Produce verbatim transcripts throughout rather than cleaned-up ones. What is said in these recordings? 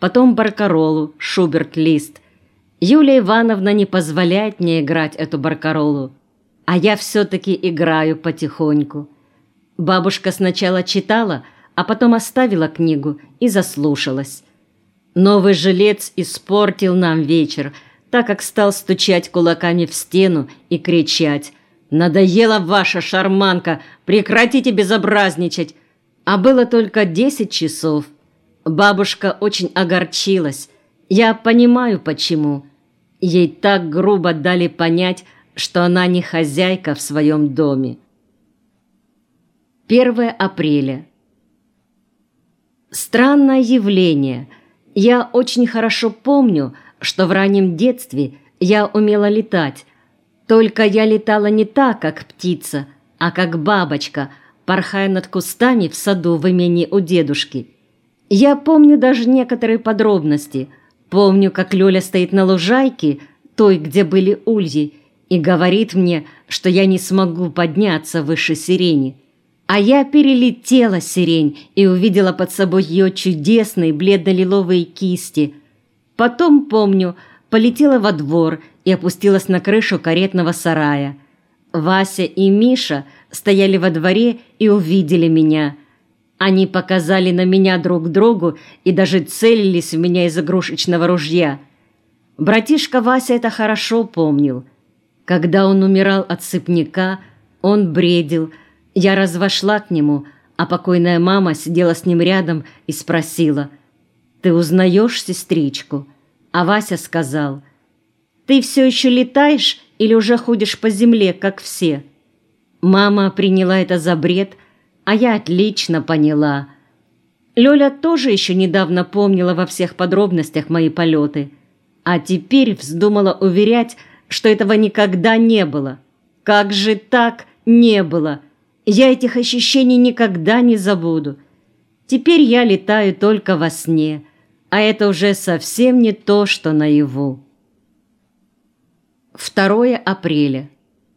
потом баркаролу «Шуберт-Лист». Юлия Ивановна не позволяет мне играть эту баркаролу, а я все-таки играю потихоньку. Бабушка сначала читала, а потом оставила книгу и заслушалась. Новый жилец испортил нам вечер, так как стал стучать кулаками в стену и кричать: «Надоела ваша шарманка! Прекратите безобразничать!» А было только десять часов. Бабушка очень огорчилась. Я понимаю, почему. Ей так грубо дали понять, что она не хозяйка в своем доме. первое апреля. Странное явление. Я очень хорошо помню, что в раннем детстве я умела летать. Только я летала не так, как птица, а как бабочка, порхая над кустами в саду в имении у дедушки. Я помню даже некоторые подробности. Помню, как Лёля стоит на лужайке, той, где были ульи, и говорит мне, что я не смогу подняться выше сирени. А я перелетела сирень и увидела под собой ее чудесные бледно-лиловые кисти. Потом, помню, полетела во двор и опустилась на крышу каретного сарая. Вася и Миша стояли во дворе и увидели меня. Они показали на меня друг другу и даже целились в меня из игрушечного ружья. Братишка Вася это хорошо помнил. Когда он умирал от сыпняка, он бредил. Я раз вошла к нему, а покойная мама сидела с ним рядом и спросила: «Ты узнаешь сестричку?» А Вася сказал: «Ты все еще летаешь или уже ходишь по земле, как все?» Мама приняла это за бред, а я отлично поняла. Лёля тоже еще недавно помнила во всех подробностях мои полеты, а теперь вздумала уверять, что этого никогда не было. Как же так не было? Я этих ощущений никогда не забуду. Теперь я летаю только во сне, а это уже совсем не то, что наяву. второе апреля.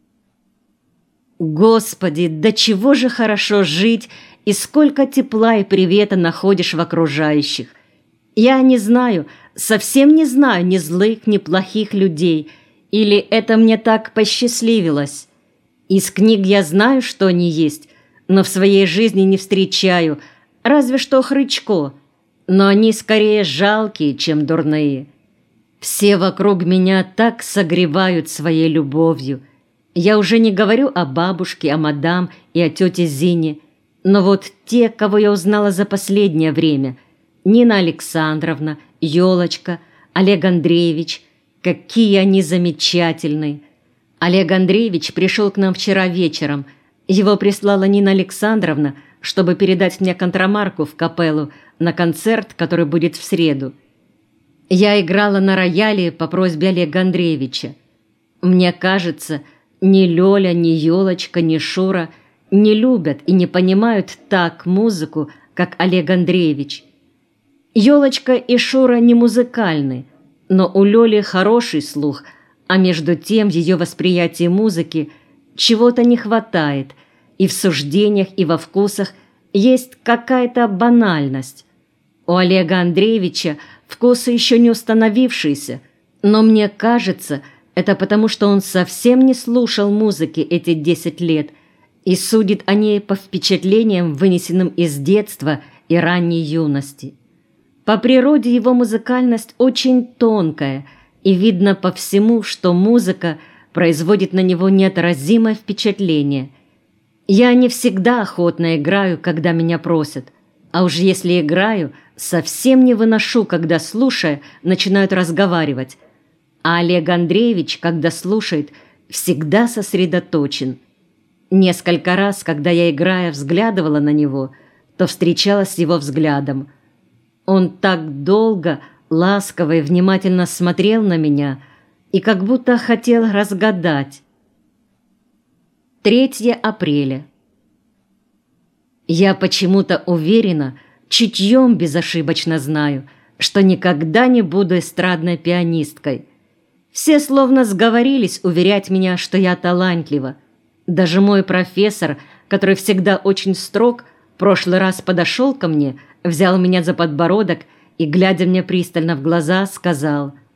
Господи, до чего же хорошо жить, и сколько тепла и привета находишь в окружающих. Я не знаю, совсем не знаю ни злых, ни плохих людей, или это мне так посчастливилось. Из книг я знаю, что они есть, но в своей жизни не встречаю, разве что Хрычко, но они скорее жалкие, чем дурные. Все вокруг меня так согревают своей любовью. Я уже не говорю о бабушке, о мадам и о тете Зине, но вот те, кого я узнала за последнее время: Нина Александровна, Ёлочка, Олег Андреевич, какие они замечательные. Олег Андреевич пришел к нам вчера вечером. Его прислала Нина Александровна, чтобы передать мне контрамарку в капеллу на концерт, который будет в среду. Я играла на рояле по просьбе Олега Андреевича. Мне кажется, ни Лёля, ни Ёлочка, ни Шура не любят и не понимают так музыку, как Олег Андреевич. Ёлочка и Шура не музыкальны, но у Лёли хороший слух, а между тем в ее восприятии музыки чего-то не хватает, и в суждениях, и во вкусах есть какая-то банальность. У Олега Андреевича вкусы еще не установившиеся, но мне кажется, это потому, что он совсем не слушал музыки эти десять лет и судит о ней по впечатлениям, вынесенным из детства и ранней юности. По природе его музыкальность очень тонкая, и видно по всему, что музыка производит на него неотразимое впечатление. Я не всегда охотно играю, когда меня просят, а уж если играю, совсем не выношу, когда, слушая, начинают разговаривать. А Олег Андреевич, когда слушает, всегда сосредоточен. Несколько раз, когда я, играя, взглядывала на него, то встречалась с его взглядом. Он так долго, ласково и внимательно смотрел на меня и как будто хотел разгадать. третье апреля. Я почему-то уверена, чутьем безошибочно знаю, что никогда не буду эстрадной пианисткой. Все словно сговорились уверять меня, что я талантлива. Даже мой профессор, который всегда очень строг, в прошлый раз подошел ко мне, взял меня за подбородок и, глядя мне пристально в глаза, сказал: